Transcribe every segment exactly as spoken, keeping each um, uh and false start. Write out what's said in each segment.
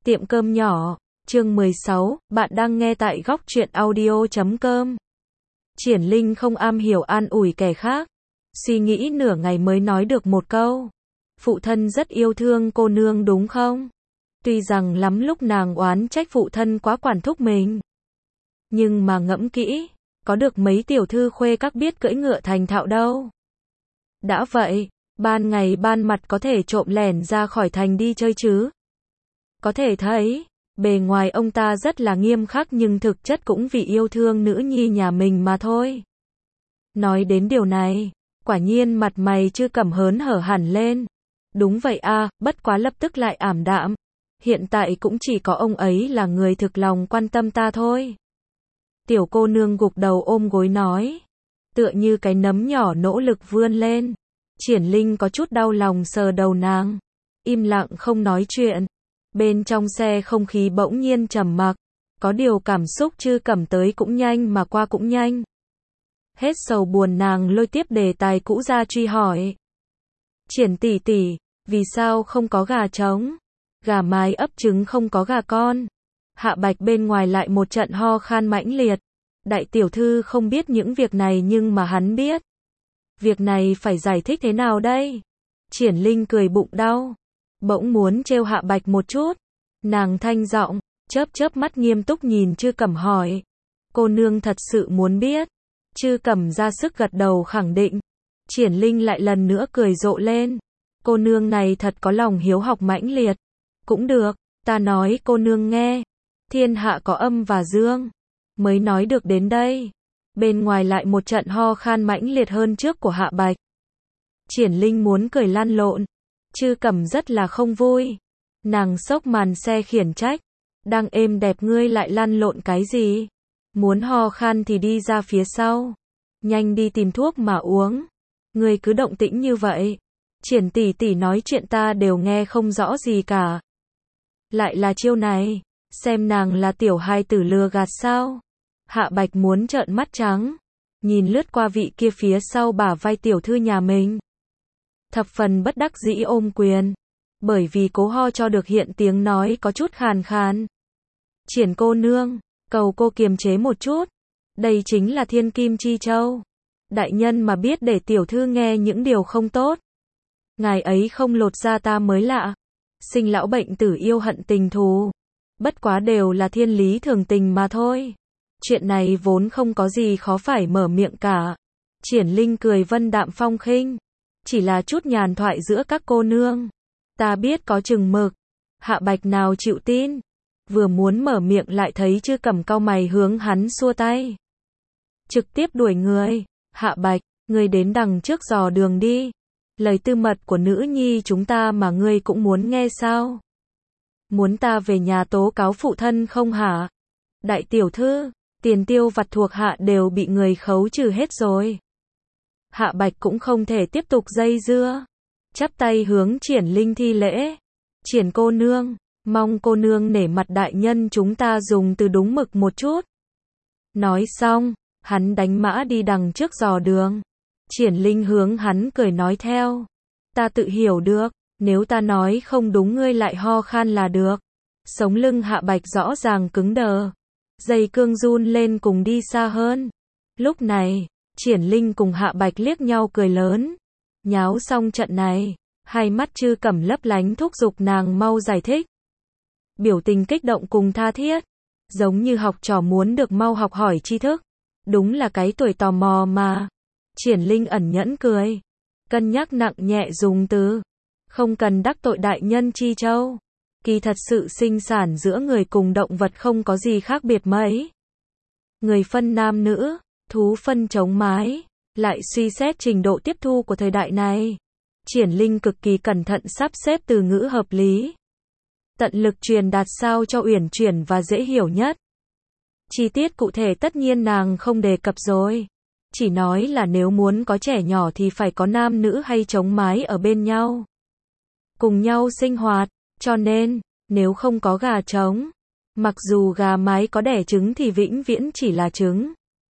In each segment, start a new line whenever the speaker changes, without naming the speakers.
Tiệm cơm nhỏ, chương mười sáu, bạn đang nghe tại góc truyện audio chấm com. Triển Linh không am hiểu an ủi kẻ khác, suy nghĩ nửa ngày mới nói được một câu. Phụ thân rất yêu thương cô nương đúng không? Tuy rằng lắm lúc nàng oán trách phụ thân quá quản thúc mình. Nhưng mà ngẫm kỹ, có được mấy tiểu thư khuê các biết cưỡi ngựa thành thạo đâu. Đã vậy, ban ngày ban mặt có thể trộm lẻn ra khỏi thành đi chơi chứ. Có thể thấy, bề ngoài ông ta rất là nghiêm khắc nhưng thực chất cũng vì yêu thương nữ nhi nhà mình mà thôi. Nói đến điều này, quả nhiên mặt mày Chư Cẩm hớn hở hẳn lên. Đúng vậy a, bất quá lập tức lại ảm đạm. Hiện tại cũng chỉ có ông ấy là người thực lòng quan tâm ta thôi. Tiểu cô nương gục đầu ôm gối nói. Tựa như cái nấm nhỏ nỗ lực vươn lên. Triển Linh có chút đau lòng sờ đầu nàng. Im lặng không nói chuyện. Bên trong xe không khí bỗng nhiên trầm mặc. Có điều cảm xúc Chư Cẩm tới cũng nhanh mà qua cũng nhanh. Hết sầu buồn nàng lôi tiếp đề tài cũ ra truy hỏi. Triển tỷ tỷ, vì sao không có gà trống? Gà mái ấp trứng không có gà con. Hạ Bạch bên ngoài lại một trận ho khan mãnh liệt. Đại tiểu thư không biết những việc này nhưng mà hắn biết. Việc này phải giải thích thế nào đây? Triển Linh cười bụng đau. Bỗng muốn trêu Hạ Bạch một chút. Nàng thanh giọng, chớp chớp mắt nghiêm túc nhìn Chư Cẩm hỏi. Cô nương thật sự muốn biết. Chư Cẩm ra sức gật đầu khẳng định. Triển Linh lại lần nữa cười rộ lên. Cô nương này thật có lòng hiếu học mãnh liệt. Cũng được, ta nói cô nương nghe. Thiên hạ có âm và dương. Mới nói được đến đây. Bên ngoài lại một trận ho khan mãnh liệt hơn trước của Hạ Bạch. Triển Linh muốn cười lăn lộn. Chư Cẩm rất là không vui. Nàng xốc màn xe khiển trách. Đang êm đẹp ngươi lại lăn lộn cái gì? Muốn ho khan thì đi ra phía sau. Nhanh đi tìm thuốc mà uống. Ngươi cứ động tĩnh như vậy. Triển tỷ tỷ nói chuyện ta đều nghe không rõ gì cả. Lại là chiêu này. Xem nàng là tiểu hài tử lừa gạt sao? Hạ Bạch muốn trợn mắt trắng. Nhìn lướt qua vị kia phía sau bả vai tiểu thư nhà mình. Thập phần bất đắc dĩ ôm quyền. Bởi vì cố ho cho được hiện tiếng nói có chút khàn khàn. Triển cô nương, cầu cô kiềm chế một chút. Đây chính là thiên kim chi châu. Đại nhân mà biết để tiểu thư nghe những điều không tốt. Ngài ấy không lột ra ta mới lạ. Sinh lão bệnh tử yêu hận tình thù. Bất quá đều là thiên lý thường tình mà thôi. Chuyện này vốn không có gì khó phải mở miệng cả. Triển Linh cười vân đạm phong khinh. Chỉ là chút nhàn thoại giữa các cô nương. Ta biết có chừng mực. Hạ Bạch nào chịu tin. Vừa muốn mở miệng lại thấy Chư Cẩm cau mày hướng hắn xua tay. Trực tiếp đuổi người. Hạ Bạch, ngươi đến đằng trước dò đường đi. Lời tư mật của nữ nhi chúng ta mà ngươi cũng muốn nghe sao? Muốn ta về nhà tố cáo phụ thân không hả? Đại tiểu thư, tiền tiêu vặt thuộc hạ đều bị người khấu trừ hết rồi. Hạ Bạch cũng không thể tiếp tục dây dưa. Chắp tay hướng Triển Linh thi lễ. Triển cô nương, mong cô nương nể mặt đại nhân chúng ta dùng từ đúng mực một chút. Nói xong, hắn đánh mã đi đằng trước dò đường. Triển Linh hướng hắn cười nói theo. Ta tự hiểu được, nếu ta nói không đúng ngươi lại ho khan là được. Sống lưng Hạ Bạch rõ ràng cứng đờ. Dây cương run lên cùng đi xa hơn. Lúc này, Triển Linh cùng Hạ Bạch liếc nhau cười lớn. Nháo xong trận này, hai mắt Chư Cẩm lấp lánh thúc giục nàng mau giải thích. Biểu tình kích động cùng tha thiết. Giống như học trò muốn được mau học hỏi tri thức. Đúng là cái tuổi tò mò mà. Triển Linh ẩn nhẫn cười. Cân nhắc nặng nhẹ dùng từ. Không cần đắc tội đại nhân chi châu. Kỳ thật sự sinh sản giữa người cùng động vật không có gì khác biệt mấy. Người phân nam nữ, thú phân trống mái. Lại suy xét trình độ tiếp thu của thời đại này. Triển Linh cực kỳ cẩn thận sắp xếp từ ngữ hợp lý. Tận lực truyền đạt sao cho uyển chuyển và dễ hiểu nhất. Chi tiết cụ thể tất nhiên nàng không đề cập rồi. Chỉ nói là nếu muốn có trẻ nhỏ thì phải có nam nữ hay trống mái ở bên nhau. Cùng nhau sinh hoạt, cho nên, nếu không có gà trống, mặc dù gà mái có đẻ trứng thì vĩnh viễn chỉ là trứng.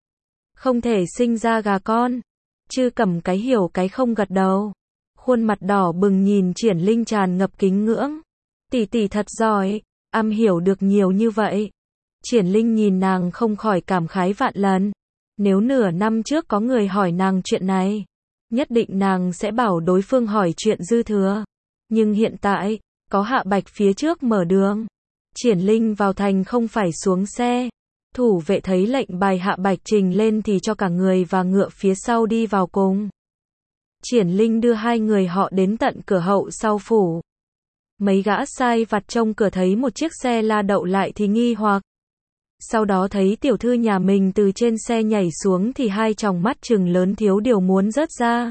Không thể sinh ra gà con. Chư Cẩm cái hiểu cái không gật đầu. Khuôn mặt đỏ bừng nhìn Triển Linh tràn ngập kính ngưỡng. Tỷ tỷ thật giỏi. am hiểu được nhiều như vậy. Triển Linh nhìn nàng không khỏi cảm khái vạn lần. Nếu nửa năm trước có người hỏi nàng chuyện này, nhất định nàng sẽ bảo đối phương hỏi chuyện dư thừa. Nhưng hiện tại, có Hạ Bạch phía trước mở đường. Triển Linh vào thành không phải xuống xe. Thủ vệ thấy lệnh bài Hạ Bạch trình lên thì cho cả người và ngựa phía sau đi vào cùng. Triển Linh đưa hai người họ đến tận cửa hậu sau phủ. Mấy gã sai vặt trông cửa thấy một chiếc xe la đậu lại thì nghi hoặc. Sau đó thấy tiểu thư nhà mình từ trên xe nhảy xuống thì hai tròng mắt trừng lớn thiếu điều muốn rớt ra.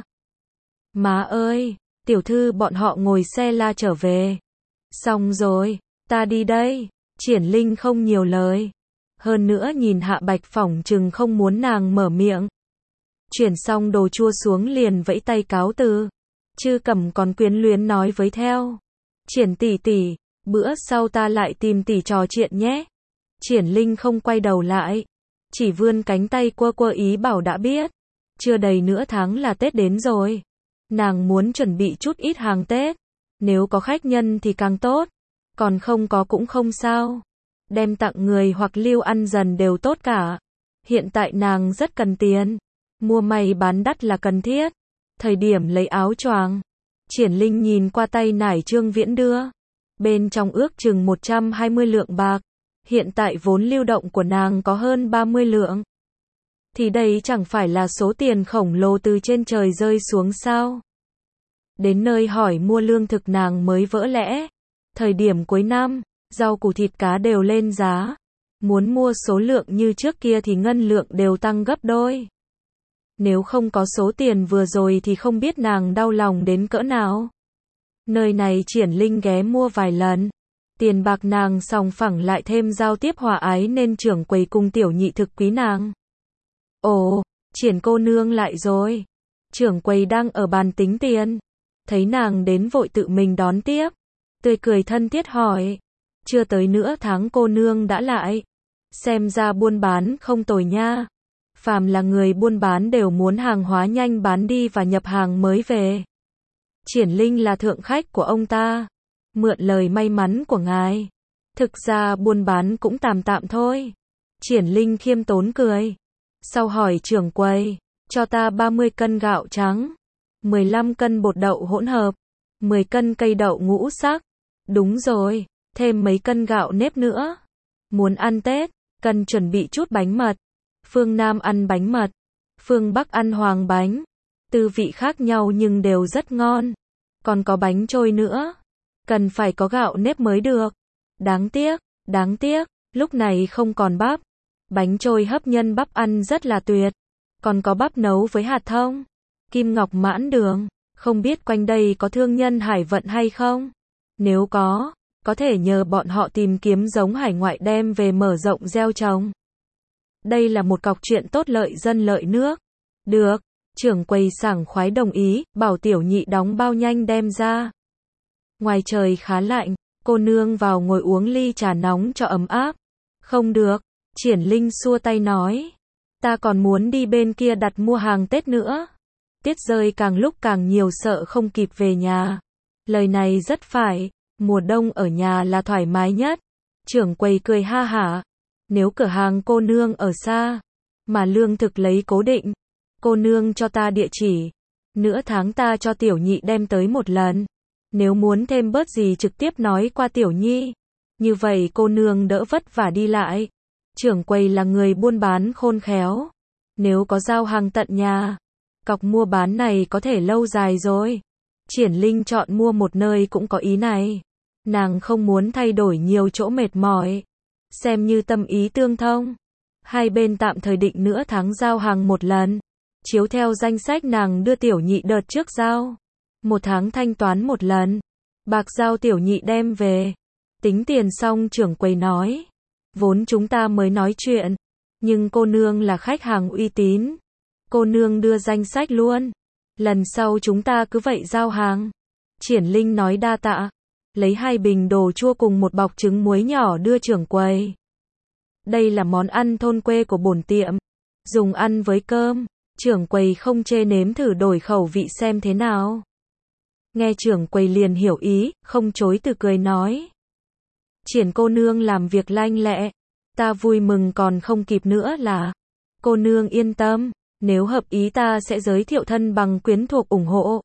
Má ơi, tiểu thư bọn họ ngồi xe la trở về. Xong rồi, ta đi đây. Triển Linh không nhiều lời. Hơn nữa nhìn Hạ Bạch phỏng chừng không muốn nàng mở miệng. Chuyển xong đồ chua xuống liền vẫy tay cáo từ. Chư Cẩm còn quyến luyến nói với theo. Triển tỷ tỷ, bữa sau ta lại tìm tỷ trò chuyện nhé. Triển Linh không quay đầu lại. Chỉ vươn cánh tay quơ quơ ý bảo đã biết. Chưa đầy nửa tháng là Tết đến rồi. Nàng muốn chuẩn bị chút ít hàng Tết. Nếu có khách nhân thì càng tốt. Còn không có cũng không sao. Đem tặng người hoặc lưu ăn dần đều tốt cả. Hiện tại nàng rất cần tiền. Mua may bán đắt là cần thiết. Thời điểm lấy áo choàng, Triển Linh nhìn qua tay nải Trương Viễn đưa. Bên trong ước chừng một trăm hai mươi lượng bạc. Hiện tại vốn lưu động của nàng có hơn ba mươi lượng. Thì đây chẳng phải là số tiền khổng lồ từ trên trời rơi xuống sao. Đến nơi hỏi mua lương thực nàng mới vỡ lẽ. Thời điểm cuối năm, rau củ thịt cá đều lên giá. Muốn mua số lượng như trước kia thì ngân lượng đều tăng gấp đôi. Nếu không có số tiền vừa rồi thì không biết nàng đau lòng đến cỡ nào. Nơi này Triển Linh ghé mua vài lần. Tiền bạc nàng sòng phẳng lại thêm giao tiếp hòa ái nên trưởng quầy cùng tiểu nhị thực quý nàng. Ồ, Triển cô nương lại rồi. Trưởng quầy đang ở bàn tính tiền. Thấy nàng đến vội tự mình đón tiếp. Tươi cười thân thiết hỏi. Chưa tới nửa tháng cô nương đã lại. Xem ra buôn bán không tồi nha. Phàm là người buôn bán đều muốn hàng hóa nhanh bán đi và nhập hàng mới về. Triển Linh là thượng khách của ông ta. Mượn lời may mắn của ngài. Thực ra buôn bán cũng tạm tạm thôi. Triển Linh khiêm tốn cười. Sau hỏi trưởng quầy. Cho ta ba mươi cân gạo trắng. mười lăm cân bột đậu hỗn hợp. mười cân cây đậu ngũ sắc. Đúng rồi. Thêm mấy cân gạo nếp nữa. Muốn ăn Tết, cần chuẩn bị chút bánh mật. Phương Nam ăn bánh mật. Phương Bắc ăn hoàng bánh. Tư vị khác nhau nhưng đều rất ngon. Còn có bánh trôi nữa. Cần phải có gạo nếp mới được. Đáng tiếc, đáng tiếc, lúc này không còn bắp. Bánh trôi hấp nhân bắp ăn rất là tuyệt. Còn có bắp nấu với hạt thông. Kim ngọc mãn đường. Không biết quanh đây có thương nhân hải vận hay không? Nếu có, có thể nhờ bọn họ tìm kiếm giống hải ngoại đem về mở rộng gieo trồng. Đây là một cọc chuyện tốt lợi dân lợi nước. Được, trưởng quầy sảng khoái đồng ý, bảo tiểu nhị đóng bao nhanh đem ra. Ngoài trời khá lạnh, cô nương vào ngồi uống ly trà nóng cho ấm áp. Không được, Triển Linh xua tay nói. Ta còn muốn đi bên kia đặt mua hàng Tết nữa. Tiết rơi càng lúc càng nhiều sợ không kịp về nhà. Lời này rất phải, mùa đông ở nhà là thoải mái nhất. Trưởng quầy cười ha hả. Nếu cửa hàng cô nương ở xa, mà lương thực lấy cố định, cô nương cho ta địa chỉ. Nửa tháng ta cho tiểu nhị đem tới một lần. Nếu muốn thêm bớt gì trực tiếp nói qua tiểu nhi. Như vậy cô nương đỡ vất vả đi lại. Trưởng quầy là người buôn bán khôn khéo. Nếu có giao hàng tận nhà, cọc mua bán này có thể lâu dài rồi. Triển Linh chọn mua một nơi cũng có ý này. Nàng không muốn thay đổi nhiều chỗ mệt mỏi. Xem như tâm ý tương thông. Hai bên tạm thời định nửa tháng giao hàng một lần. Chiếu theo danh sách nàng đưa tiểu nhị đợt trước giao. Một tháng thanh toán một lần. Bạc giao tiểu nhị đem về. Tính tiền xong trưởng quầy nói. Vốn chúng ta mới nói chuyện. Nhưng cô nương là khách hàng uy tín. Cô nương đưa danh sách luôn. Lần sau chúng ta cứ vậy giao hàng. Triển Linh nói đa tạ. Lấy hai bình đồ chua cùng một bọc trứng muối nhỏ đưa trưởng quầy. Đây là món ăn thôn quê của bổn tiệm. Dùng ăn với cơm. Trưởng quầy không chê nếm thử đổi khẩu vị xem thế nào. Nghe trưởng quầy liền hiểu ý, không chối từ cười nói. Triển cô nương làm việc lanh lẹ, ta vui mừng còn không kịp nữa là. Cô nương yên tâm, nếu hợp ý ta sẽ giới thiệu thân bằng quyến thuộc ủng hộ.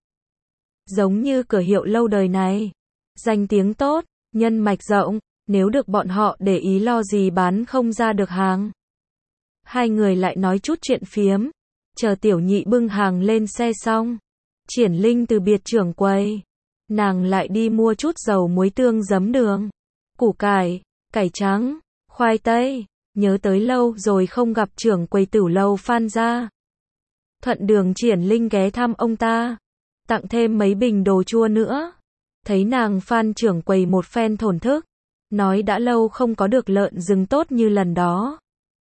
Giống như cửa hiệu lâu đời này, danh tiếng tốt, nhân mạch rộng, nếu được bọn họ để ý lo gì bán không ra được hàng. Hai người lại nói chút chuyện phiếm, chờ Tiểu Nhị bưng hàng lên xe xong, Triển Linh từ biệt trưởng quầy, nàng lại đi mua chút dầu muối tương giấm đường, củ cải, cải trắng, khoai tây, nhớ tới lâu rồi không gặp trưởng quầy Tửu Lầu Phan gia. Thuận đường Triển Linh ghé thăm ông ta, tặng thêm mấy bình đồ chua nữa. Thấy nàng Phan trưởng quầy một phen thổn thức, nói đã lâu không có được lợn rừng tốt như lần đó.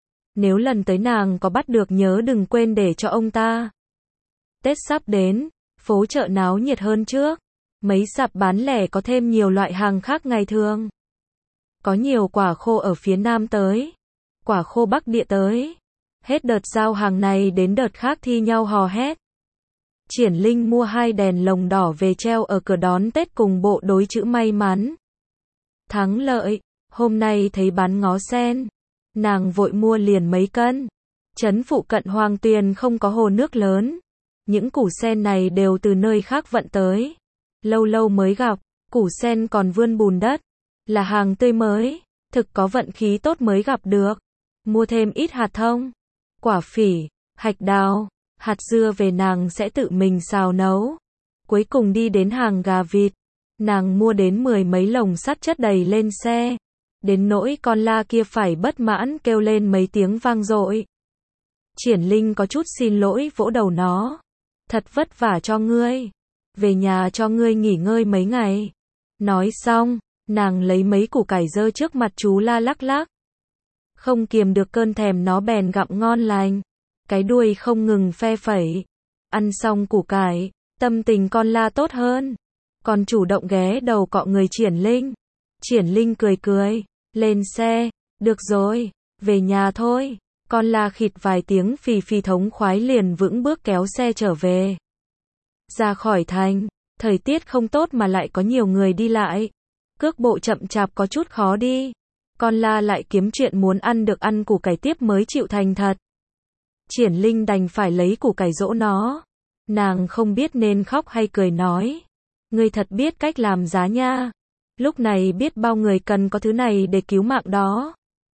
Nếu lần tới nàng có bắt được nhớ đừng quên để cho ông ta. Tết sắp đến, phố chợ náo nhiệt hơn trước, mấy sạp bán lẻ có thêm nhiều loại hàng khác ngày thường. Có nhiều quả khô ở phía Nam tới, quả khô Bắc Địa tới. Hết đợt giao hàng này đến đợt khác thi nhau hò hét. Triển Linh mua hai đèn lồng đỏ về treo ở cửa đón Tết cùng bộ đối chữ may mắn. Thắng lợi, hôm nay thấy bán ngó sen, nàng vội mua liền mấy cân. Trấn phụ cận Hoàng Tuyền không có hồ nước lớn, những củ sen này đều từ nơi khác vận tới. Lâu lâu mới gặp, củ sen còn vươn bùn đất, là hàng tươi mới, thực có vận khí tốt mới gặp được. Mua thêm ít hạt thông, quả phỉ, hạch đào, hạt dưa về nàng sẽ tự mình xào nấu. Cuối cùng đi đến hàng gà vịt, nàng mua đến mười mấy lồng sắt chất đầy lên xe. Đến nỗi con la kia phải bất mãn kêu lên mấy tiếng vang dội. Triển Linh có chút xin lỗi vỗ đầu nó. Thật vất vả cho ngươi. Về nhà cho ngươi nghỉ ngơi mấy ngày. Nói xong, nàng lấy mấy củ cải dơ trước mặt chú la lắc lắc. Không kiềm được cơn thèm nó bèn gặm ngon lành. Cái đuôi không ngừng phe phẩy. Ăn xong củ cải, tâm tình con la tốt hơn. Còn chủ động ghé đầu cọ người Triển Linh. Triển Linh cười cười, lên xe, được rồi, về nhà thôi. Con la khịt vài tiếng phì phì thống khoái liền vững bước kéo xe trở về. Ra khỏi thành, thời tiết không tốt mà lại có nhiều người đi lại. Cước bộ chậm chạp có chút khó đi. Con la lại kiếm chuyện muốn ăn được ăn củ cải tiếp mới chịu thành thật. Triển Linh đành phải lấy củ cải dỗ nó. Nàng không biết nên khóc hay cười nói. Ngươi thật biết cách làm giá nha. Lúc này biết bao người cần có thứ này để cứu mạng đó.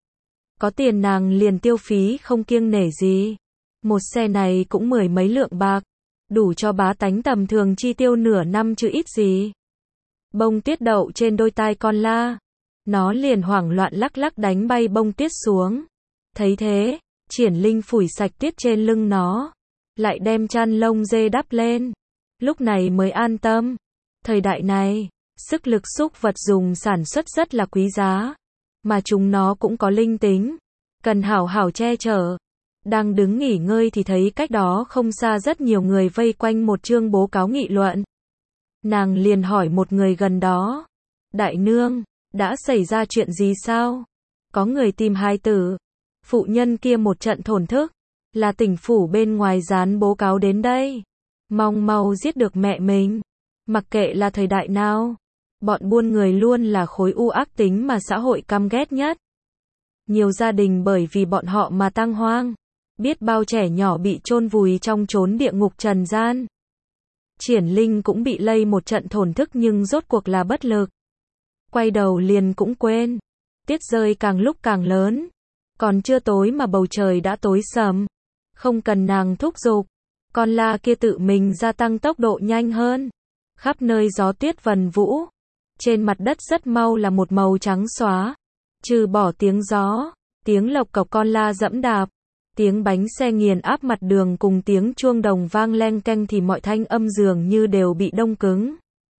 Có tiền nàng liền tiêu phí không kiêng nể gì. Một xe này cũng mười mấy lượng bạc. Đủ cho bá tánh tầm thường chi tiêu nửa năm chứ ít gì. Bông tuyết đậu trên đôi tai con la. Nó liền hoảng loạn lắc lắc đánh bay bông tuyết xuống. Thấy thế, Triển Linh phủi sạch tuyết trên lưng nó. Lại đem chăn lông dê đắp lên. Lúc này mới an tâm. Thời đại này, sức lực súc vật dùng sản xuất rất là quý giá. Mà chúng nó cũng có linh tính. Cần hảo hảo che chở. Đang đứng nghỉ ngơi thì thấy cách đó không xa rất nhiều người vây quanh một chương bố cáo nghị luận. Nàng liền hỏi một người gần đó. Đại nương, đã xảy ra chuyện gì sao? Có người tìm hài tử. Phụ nhân kia một trận thổn thức. Là tỉnh phủ bên ngoài dán bố cáo đến đây. Mong mau giết được mẹ mình. Mặc kệ là thời đại nào. Bọn buôn người luôn là khối u ác tính mà xã hội căm ghét nhất. Nhiều gia đình bởi vì bọn họ mà tang hoang. Biết bao trẻ nhỏ bị chôn vùi trong chốn địa ngục trần gian. Triển Linh cũng bị lây một trận thổn thức nhưng rốt cuộc là bất lực. Quay đầu liền cũng quên. Tiết rơi càng lúc càng lớn. Còn chưa tối mà bầu trời đã tối sầm. Không cần nàng thúc giục. Con la kia tự mình gia tăng tốc độ nhanh hơn. Khắp nơi gió tuyết vần vũ. Trên mặt đất rất mau là một màu trắng xóa. Trừ bỏ tiếng gió, tiếng lộc cộc con la dẫm đạp, tiếng bánh xe nghiền áp mặt đường cùng tiếng chuông đồng vang leng keng thì mọi thanh âm dường như đều bị đông cứng.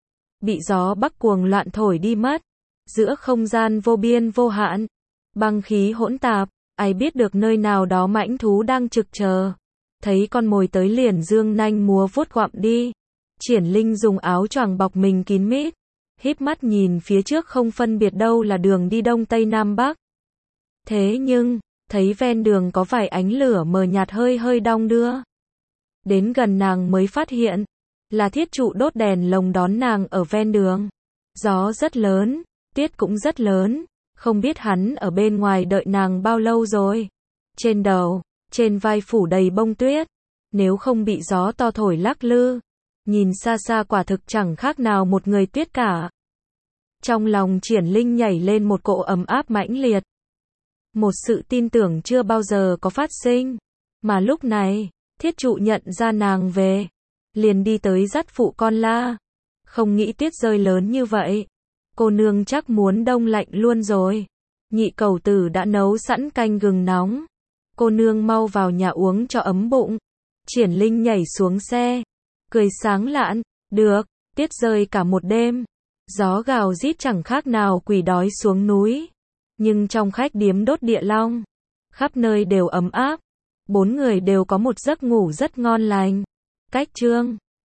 Bị gió bắc cuồng loạn thổi đi mất. Giữa không gian vô biên vô hạn, băng khí hỗn tạp, ai biết được nơi nào đó mãnh thú đang trực chờ. Thấy con mồi tới liền dương nanh múa vuốt gặm đi. Triển Linh dùng áo choàng bọc mình kín mít. Híp mắt nhìn phía trước không phân biệt đâu là đường đi đông tây nam bắc. Thế nhưng, thấy ven đường có vài ánh lửa mờ nhạt hơi hơi đong đưa. Đến gần nàng mới phát hiện, là thiết trụ đốt đèn lồng đón nàng ở ven đường. Gió rất lớn, tuyết cũng rất lớn, Không biết hắn ở bên ngoài đợi nàng bao lâu rồi. Trên đầu, trên vai phủ đầy bông tuyết. Nếu không bị gió to thổi lắc lư, nhìn xa xa quả thực chẳng khác nào một người tuyết cả. Trong lòng Triển Linh nhảy lên một cỗ ấm áp mãnh liệt. Một sự tin tưởng chưa bao giờ có phát sinh. Mà lúc này, Thiết Trụ nhận ra nàng về, liền đi tới dắt phụ con la. Không nghĩ tuyết rơi lớn như vậy. Cô nương chắc muốn đông lạnh luôn rồi. Nhị cầu tử đã nấu sẵn canh gừng nóng. Cô nương mau vào nhà uống cho ấm bụng. Triển Linh nhảy xuống xe, cười sáng lạn, được, tuyết rơi cả một đêm. Gió gào rít chẳng khác nào quỷ đói xuống núi. Nhưng trong khách điếm đốt địa long, khắp nơi đều ấm áp. Bốn người đều có một giấc ngủ rất ngon lành. Cách chương